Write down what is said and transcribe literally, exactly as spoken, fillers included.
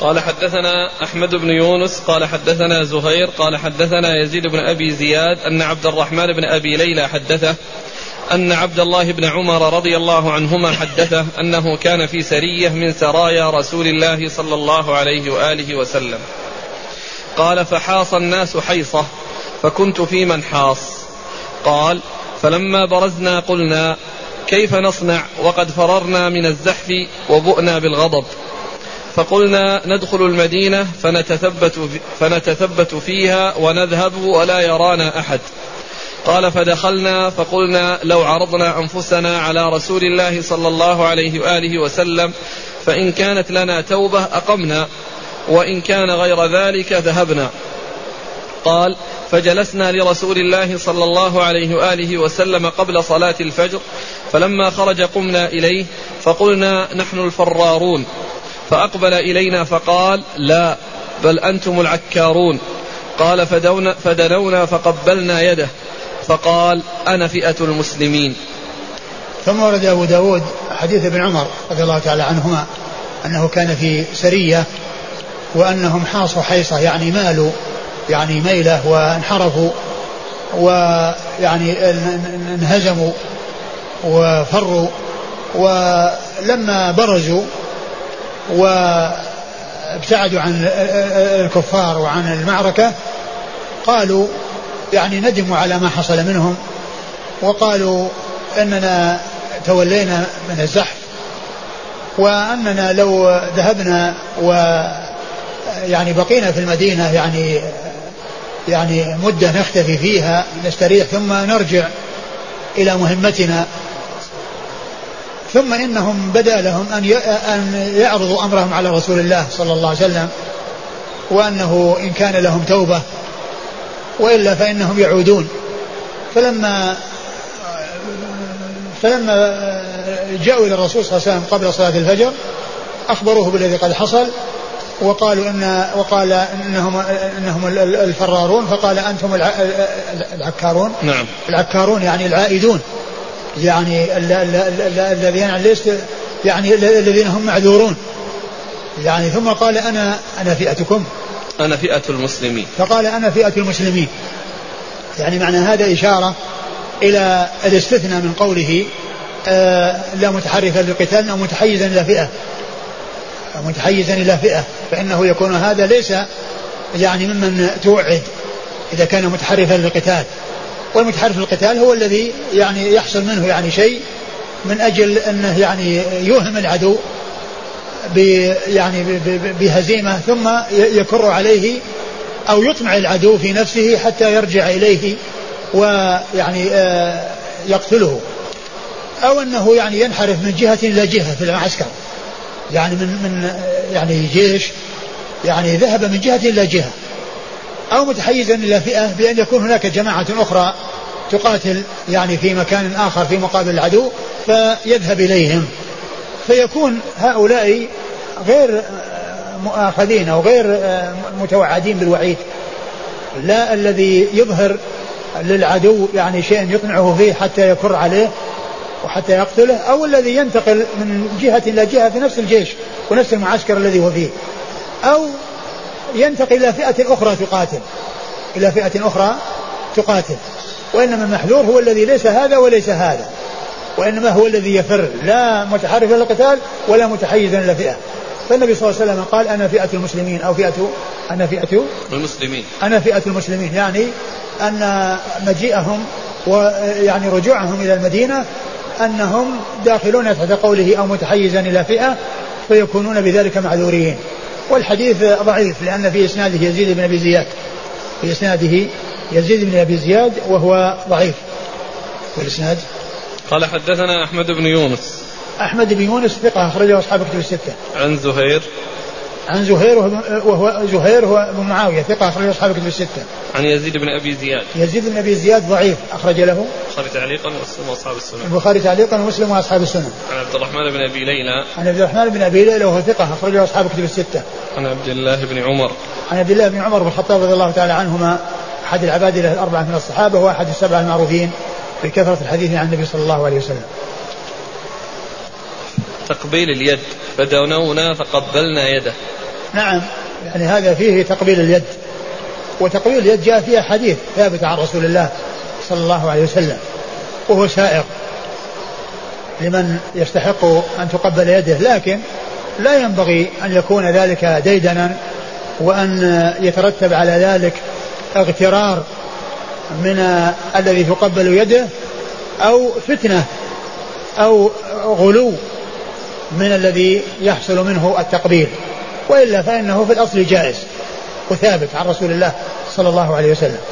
قال حدثنا أحمد بن يونس قال حدثنا زهير قال حدثنا يزيد بن أبي زياد أن عبد الرحمن بن أبي ليلى حدثه أن عبد الله بن عمر رضي الله عنهما حدثه أنه كان في سرية من سرايا رسول الله صلى الله عليه وآله وسلم. قال فحاص الناس حيصة فكنت في من حاص. قال فلما برزنا قلنا كيف نصنع وقد فررنا من الزحف وبؤنا بالغضب، فقلنا ندخل المدينة فنتثبت, في فنتثبت فيها ونذهب ولا يرانا أحد. قال فدخلنا فقلنا لو عرضنا أنفسنا على رسول الله صلى الله عليه وآله وسلم فإن كانت لنا توبة أقمنا وإن كان غير ذلك ذهبنا. قال فجلسنا لرسول الله صلى الله عليه وآله وسلم قبل صلاة الفجر، فلما خرج قمنا إليه فقلنا نحن الفرارون، فأقبل إلينا فقال لا بل أنتم العكارون. قال فدنونا فقبلنا يده فقال أنا فئة المسلمين. ثم ورد أبو داود حديث ابن عمر رضي الله تعالى عنهما أنه كان في سرية وأنهم حاصوا حيصة يعني مالوا يعني ميلة وانحرفوا ويعني انهزموا وفروا، ولما برزوا وابتعدوا عن الكفار وعن المعركة قالوا يعني ندموا على ما حصل منهم، وقالوا أننا تولينا من الزحف وأننا لو ذهبنا ويعني بقينا في المدينة يعني يعني مدة نختفي فيها نستريح ثم نرجع إلى مهمتنا. ثم إنهم بدا لهم أن يعرضوا أمرهم على رسول الله صلى الله عليه وسلم، وأنه إن كان لهم توبة وإلا فإنهم يعودون. فلما فلما جاءوا إلى الرسول صلى الله عليه وسلم قبل صلاة الفجر أخبروه بالذي قد حصل، وقالوا إن وقال إنهم إنهم الفرارون، فقال أنتم العكارون. نعم. العكارون يعني العائدون، يعني الذين يعني الذين هم معذورون يعني. ثم قال أنا أنا فئتكم، أنا فئة المسلمين. فقال أنا فئة المسلمين، يعني معنى هذا إشارة إلى الاستثناء من قوله آه لا متحرفا للقتال أو متحيزا إلى فئة متحيزا إلى فئة، فإنه يكون هذا ليس يعني ممن توعد إذا كان متحرفا للقتال. والمتحرف للقتال هو الذي يعني يحصل منه يعني شيء من أجل أنه يعني يوهم العدو يعني بهزيمة ثم يكر عليه أو يطمع العدو في نفسه حتى يرجع إليه ويعني يقتله، أو أنه يعني ينحرف من جهة إلى جهة في المعسكر، يعني من من يعني جيش يعني ذهب من جهة إلى جهة، أو متحيزا إلى فئة بأن يكون هناك جماعة أخرى تقاتل يعني في مكان آخر في مقابل العدو فيذهب إليهم، فيكون هؤلاء غير مؤاخذين أو غير متوعدين بالوعيد، لا الذي يظهر للعدو يعني شيء يقنعه فيه حتى يكر عليه وحتى يقتله، أو الذي ينتقل من جهة إلى جهة في نفس الجيش ونفس المعسكر الذي هو فيه، أو ينتقل إلى فئة أخرى تقاتل إلى فئة أخرى تقاتل. وإنما المحذور هو الذي ليس هذا وليس هذا، وإنما هو الذي يفر لا متحرفا للقتال ولا متحيزا إلى فئة. فالنبي صلى الله عليه وسلم قال أنا فئة المسلمين أو فئة أنا فئة المسلمين أنا فئة المسلمين، يعني أن مجيئهم ويعني رجوعهم إلى المدينة أنهم داخلون تحت قوله أو متحيزا إلى فئة فيكونون بذلك معذورين. والحديث ضعيف لأن في إسناده يزيد بن أبي زياد في إسناده يزيد بن أبي زياد وهو ضعيف. والإسناد قال حدثنا أحمد بن يونس أحمد بن يونس ثقة أخرجه أصحاب كتب الستة. عن زهير عن زهير وهو زهير هو ابن معاوية ثقة أخرجه أصحاب كتب الستة. عن يزيد بن أبي زياد يزيد بن أبي زياد ضعيف أخرج له البخاري تعليقا ومسلم وأصحاب السنن البخاري تعليقا ومسلم وأصحاب السنن. عن عبد الرحمن بن أبي ليلى عن عبد الرحمن بن أبي ليلى وهو ثقة أخرجه أصحاب كتب الستة. عن عبد الله بن عمر عن عبد الله بن عمر بن الخطاب رضي الله تعالى عنهما أحد العبادلة الأربعة من الصحابة وأحد السبعة المعروفين بكثرة الحديث عن النبي صلى الله عليه وسلم. تقبيل اليد فدنونا فقبلنا يده. نعم يعني هذا فيه تقبيل اليد، وتقبيل اليد جاء فيها حديث ثابت عن رسول الله صلى الله عليه وسلم وهو سائغ لمن يستحق أن تقبل يده، لكن لا ينبغي أن يكون ذلك ديدنا وأن يترتب على ذلك اغترار من الذي تقبل يده أو فتنة أو غلو من الذي يحصل منه التقبيل، وإلا فإنه في الأصل جائز وثابت عن رسول الله صلى الله عليه وسلم.